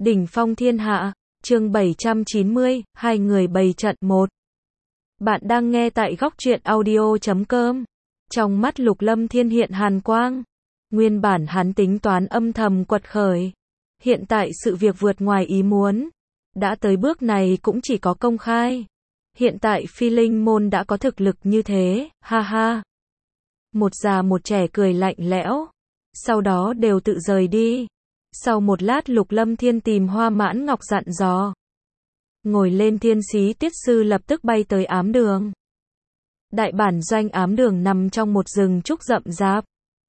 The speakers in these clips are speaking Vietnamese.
Đỉnh phong thiên hạ, chương 790, hai người bày trận 1. Bạn đang nghe tại góc truyện audio.com. Trong mắt Lục Lâm Thiên hiện hàn quang. Nguyên bản hắn tính toán âm thầm quật khởi. Hiện tại sự việc vượt ngoài ý muốn. Đã tới bước này cũng chỉ có công khai. Hiện tại Phi Linh môn đã có thực lực như thế, ha ha. Một già một trẻ cười lạnh lẽo. Sau đó đều tự rời đi. Sau một lát Lục Lâm Thiên tìm Hoa Mãn Ngọc dặn dò. Ngồi lên thiên sĩ tiết sư lập tức bay tới ám đường. Đại bản doanh ám đường nằm trong một rừng trúc rậm rạp.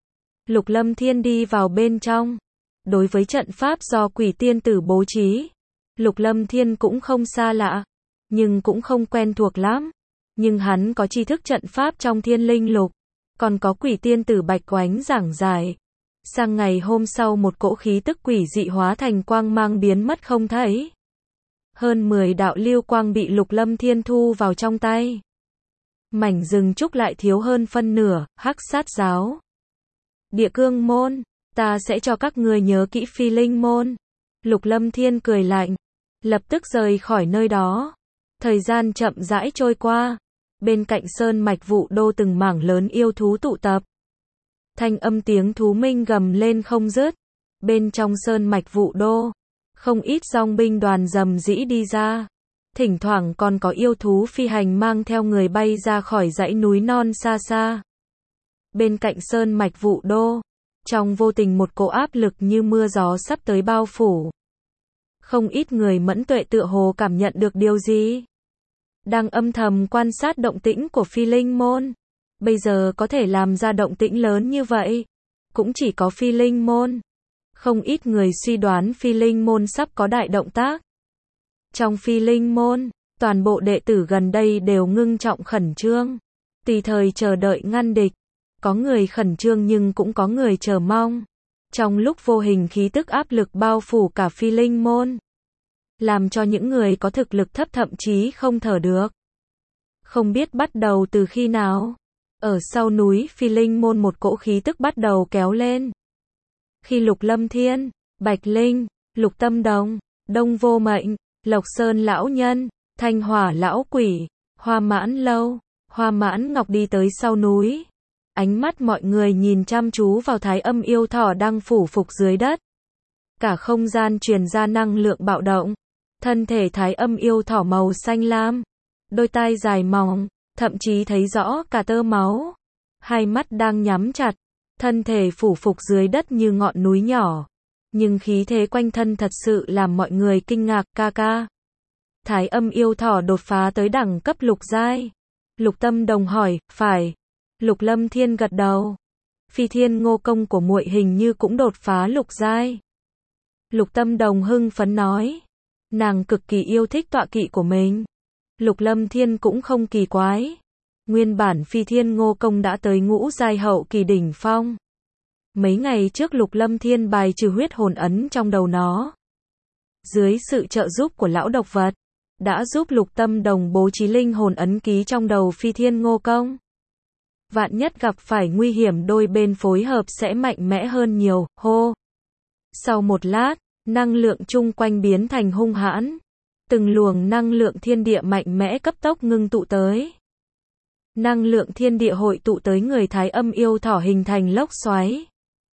Lục Lâm Thiên đi vào bên trong. Đối với trận pháp do Quỷ Tiên Tử bố trí, Lục Lâm Thiên cũng không xa lạ, nhưng cũng không quen thuộc lắm. Nhưng hắn có tri thức trận pháp trong Thiên Linh Lục, còn có Quỷ Tiên Tử bạch oánh giảng giải. Sang ngày hôm sau một cỗ khí tức quỷ dị hóa thành quang mang biến mất không thấy. Hơn 10 đạo lưu quang bị Lục Lâm Thiên thu vào trong tay. Mảnh rừng trúc lại thiếu hơn phân nửa, Hắc Sát giáo. Địa Cương môn, ta sẽ cho các người nhớ kỹ Phi Linh môn. Lục Lâm Thiên cười lạnh, lập tức rời khỏi nơi đó. Thời gian chậm rãi trôi qua. Bên cạnh sơn mạch Vũ Đô từng mảng lớn yêu thú tụ tập. Thanh âm tiếng thú minh gầm lên không dứt. Bên trong sơn mạch Vũ Đô, không ít dòng binh đoàn rầm rĩ đi ra. Thỉnh thoảng còn có yêu thú phi hành mang theo người bay ra khỏi dãy núi non xa xa. Bên cạnh sơn mạch Vũ Đô, trong vô tình một cỗ áp lực như mưa gió sắp tới bao phủ. Không ít người mẫn tuệ tựa hồ cảm nhận được điều gì. Đang âm thầm quan sát động tĩnh của Phi Linh môn. Bây giờ có thể làm ra động tĩnh lớn như vậy, cũng chỉ có Phi Linh môn. Không ít người suy đoán Phi Linh môn sắp có đại động tác. Trong Phi Linh môn, toàn bộ đệ tử gần đây đều ngưng trọng khẩn trương, tùy thời chờ đợi ngăn địch. Có người khẩn trương nhưng cũng có người chờ mong. Trong lúc vô hình khí tức áp lực bao phủ cả Phi Linh môn, làm cho những người có thực lực thấp thậm chí không thở được. Không biết bắt đầu từ khi nào, ở sau núi Phi Linh môn một cỗ khí tức bắt đầu kéo lên. Khi Lục Lâm Thiên, Bạch Linh, Lục Tâm Đồng, Đông Vô Mệnh, Lộc Sơn lão nhân, Thanh Hỏa lão quỷ, Hoa Mãn Lâu, Hoa Mãn Ngọc đi tới sau núi. Ánh mắt mọi người nhìn chăm chú vào Thái Âm yêu thỏ đang phủ phục dưới đất. Cả không gian truyền ra năng lượng bạo động. Thân thể Thái Âm yêu thỏ màu xanh lam, đôi tai dài mỏng, thậm chí thấy rõ cả tơ máu. Hai mắt đang nhắm chặt, thân thể phủ phục dưới đất như ngọn núi nhỏ. Nhưng khí thế quanh thân thật sự làm mọi người kinh ngạc. Ca ca, Thái Âm yêu thỏ đột phá tới đẳng cấp lục giai. Lục Tâm Đồng hỏi, phải. Lục Lâm Thiên gật đầu. Phi Thiên Ngô công của muội hình như cũng đột phá lục giai. Lục Tâm Đồng hưng phấn nói. Nàng cực kỳ yêu thích tọa kỵ của mình. Lục Lâm Thiên cũng không kỳ quái. Nguyên bản Phi Thiên Ngô công đã tới ngũ giai hậu kỳ đỉnh phong. Mấy ngày trước Lục Lâm Thiên bài trừ huyết hồn ấn trong đầu nó. Dưới sự trợ giúp của lão độc vật, đã giúp Lục Tâm Đồng bố trí linh hồn ấn ký trong đầu Phi Thiên Ngô công. Vạn nhất gặp phải nguy hiểm đôi bên phối hợp sẽ mạnh mẽ hơn nhiều. Hô. Sau một lát, năng lượng chung quanh biến thành hung hãn. Từng luồng năng lượng thiên địa mạnh mẽ cấp tốc ngưng tụ tới. Năng lượng thiên địa hội tụ tới người Thái Âm yêu thỏ hình thành lốc xoáy.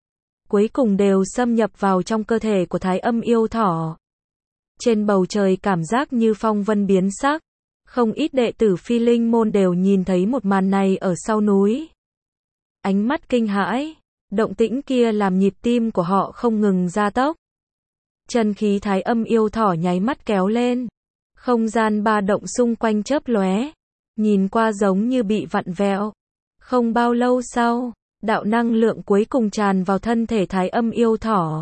Cuối cùng đều xâm nhập vào trong cơ thể của Thái Âm yêu thỏ. Trên bầu trời cảm giác như phong vân biến sắc. Không ít đệ tử Phi Linh môn đều nhìn thấy một màn này ở sau núi. Ánh mắt kinh hãi, động tĩnh kia làm nhịp tim của họ không ngừng gia tốc. Chân khí Thái Âm yêu thỏ nháy mắt kéo lên. Không gian ba động xung quanh chớp lóe, nhìn qua giống như bị vặn vẹo. Không bao lâu sau, đạo năng lượng cuối cùng tràn vào thân thể Thái Âm yêu thỏ.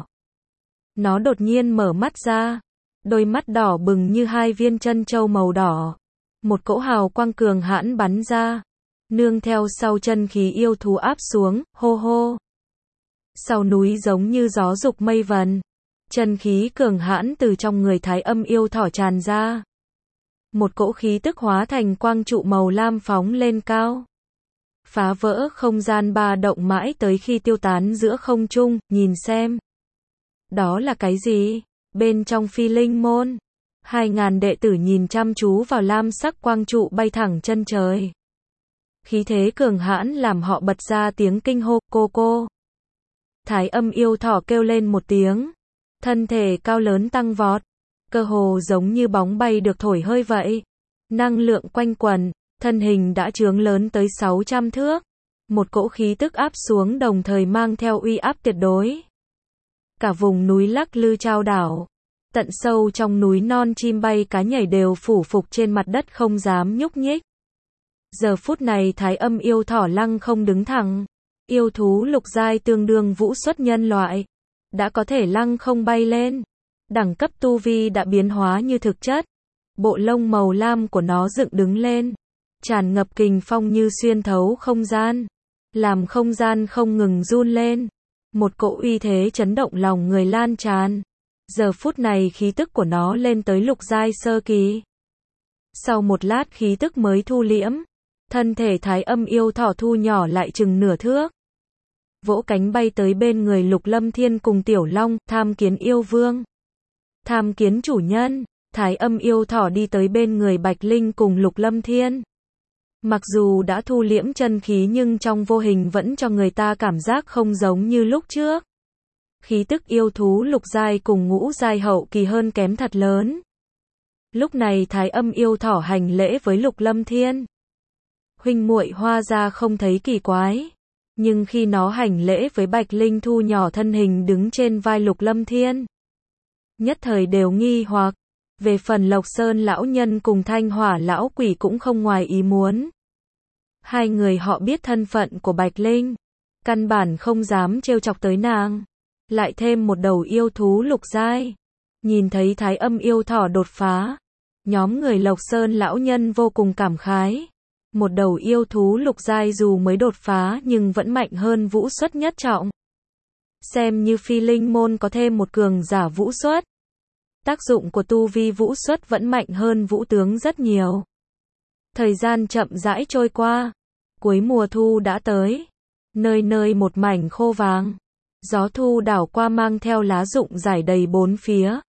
Nó đột nhiên mở mắt ra, đôi mắt đỏ bừng như hai viên chân châu màu đỏ. Một cỗ hào quang cường hãn bắn ra, nương theo sau chân khí yêu thú áp xuống, hô hô. Sau núi giống như gió dục mây vần, chân khí cường hãn từ trong người Thái Âm yêu thỏ tràn ra. Một cỗ khí tức hóa thành quang trụ màu lam phóng lên cao. Phá vỡ không gian ba động mãi tới khi tiêu tán giữa không trung, nhìn xem. Đó là cái gì? Bên trong Phi Linh môn, 2.000 đệ tử nhìn chăm chú vào lam sắc quang trụ bay thẳng chân trời. Khí thế cường hãn làm họ bật ra tiếng kinh hô, cô. Thái Âm yêu thỏ kêu lên một tiếng. Thân thể cao lớn tăng vọt. Cơ hồ giống như bóng bay được thổi hơi vậy. Năng lượng quanh quẩn, thân hình đã chướng lớn tới 600 thước. Một cỗ khí tức áp xuống đồng thời mang theo uy áp tuyệt đối. Cả vùng núi lắc lư chao đảo. Tận sâu trong núi non chim bay cá nhảy đều phủ phục trên mặt đất không dám nhúc nhích. Giờ phút này Thái Âm yêu thỏ lăng không đứng thẳng. Yêu thú lục giai tương đương vũ xuất nhân loại. Đã có thể lăng không bay lên. Đẳng cấp tu vi đã biến hóa như thực chất. Bộ lông màu lam của nó dựng đứng lên. Tràn ngập kình phong như xuyên thấu không gian. Làm không gian không ngừng run lên. Một cỗ uy thế chấn động lòng người lan tràn. Giờ phút này khí tức của nó lên tới lục giai sơ kỳ. Sau một lát khí tức mới thu liễm. Thân thể Thái Âm yêu thỏ thu nhỏ lại chừng nửa thước. Vỗ cánh bay tới bên người Lục Lâm Thiên cùng Tiểu Long, tham kiến yêu vương. Tham kiến chủ nhân, Thái Âm yêu thỏ đi tới bên người Bạch Linh cùng Lục Lâm Thiên. Mặc dù đã thu liễm chân khí nhưng trong vô hình vẫn cho người ta cảm giác không giống như lúc trước. Khí tức yêu thú lục giai cùng ngũ giai hậu kỳ hơn kém thật lớn. Lúc này Thái Âm yêu thỏ hành lễ với Lục Lâm Thiên. Huynh muội Hoa ra không thấy kỳ quái. Nhưng khi nó hành lễ với Bạch Linh thu nhỏ thân hình đứng trên vai Lục Lâm Thiên. Nhất thời đều nghi hoặc. Về phần Lộc Sơn lão nhân cùng Thanh Hỏa lão quỷ cũng không ngoài ý muốn. Hai người họ biết thân phận của Bạch Linh. Căn bản không dám trêu chọc tới nàng. Lại thêm một đầu yêu thú lục giai. Nhìn thấy Thái Âm yêu thỏ đột phá. Nhóm người Lộc Sơn lão nhân vô cùng cảm khái. Một đầu yêu thú lục giai dù mới đột phá nhưng vẫn mạnh hơn vũ xuất nhất trọng. Xem như Phi Linh môn có thêm một cường giả vũ xuất. Tác dụng của tu vi vũ xuất vẫn mạnh hơn vũ tướng rất nhiều. Thời gian chậm rãi trôi qua. Cuối mùa thu đã tới. Nơi nơi một mảnh khô vàng. Gió thu đảo qua mang theo lá rụng rải đầy bốn phía.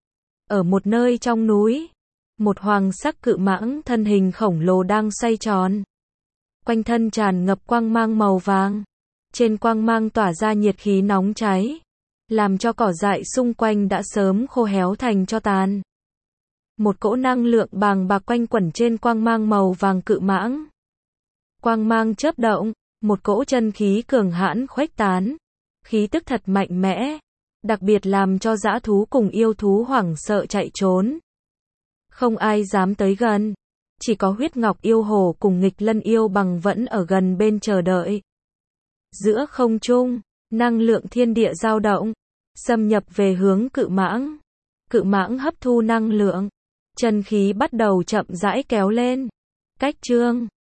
Ở một nơi trong núi. Một hoàng sắc cự mãng thân hình khổng lồ đang xoay tròn. Quanh thân tràn ngập quang mang màu vàng. Trên quang mang tỏa ra nhiệt khí nóng cháy. Làm cho cỏ dại xung quanh đã sớm khô héo thành tro tàn. Một cỗ năng lượng bàng bạc quanh quẩn trên quang mang màu vàng cự mãng. Quang mang chớp động, một cỗ chân khí cường hãn khuếch tán. Khí tức thật mạnh mẽ. Đặc biệt làm cho dã thú cùng yêu thú hoảng sợ chạy trốn. Không ai dám tới gần. Chỉ có Huyết Ngọc yêu hổ cùng Nghịch Lân yêu bằng vẫn ở gần bên chờ đợi. Giữa không trung, năng lượng thiên địa dao động. Xâm nhập về hướng cự mãng. Cự mãng hấp thu năng lượng. Chân khí bắt đầu chậm rãi kéo lên. Cách chương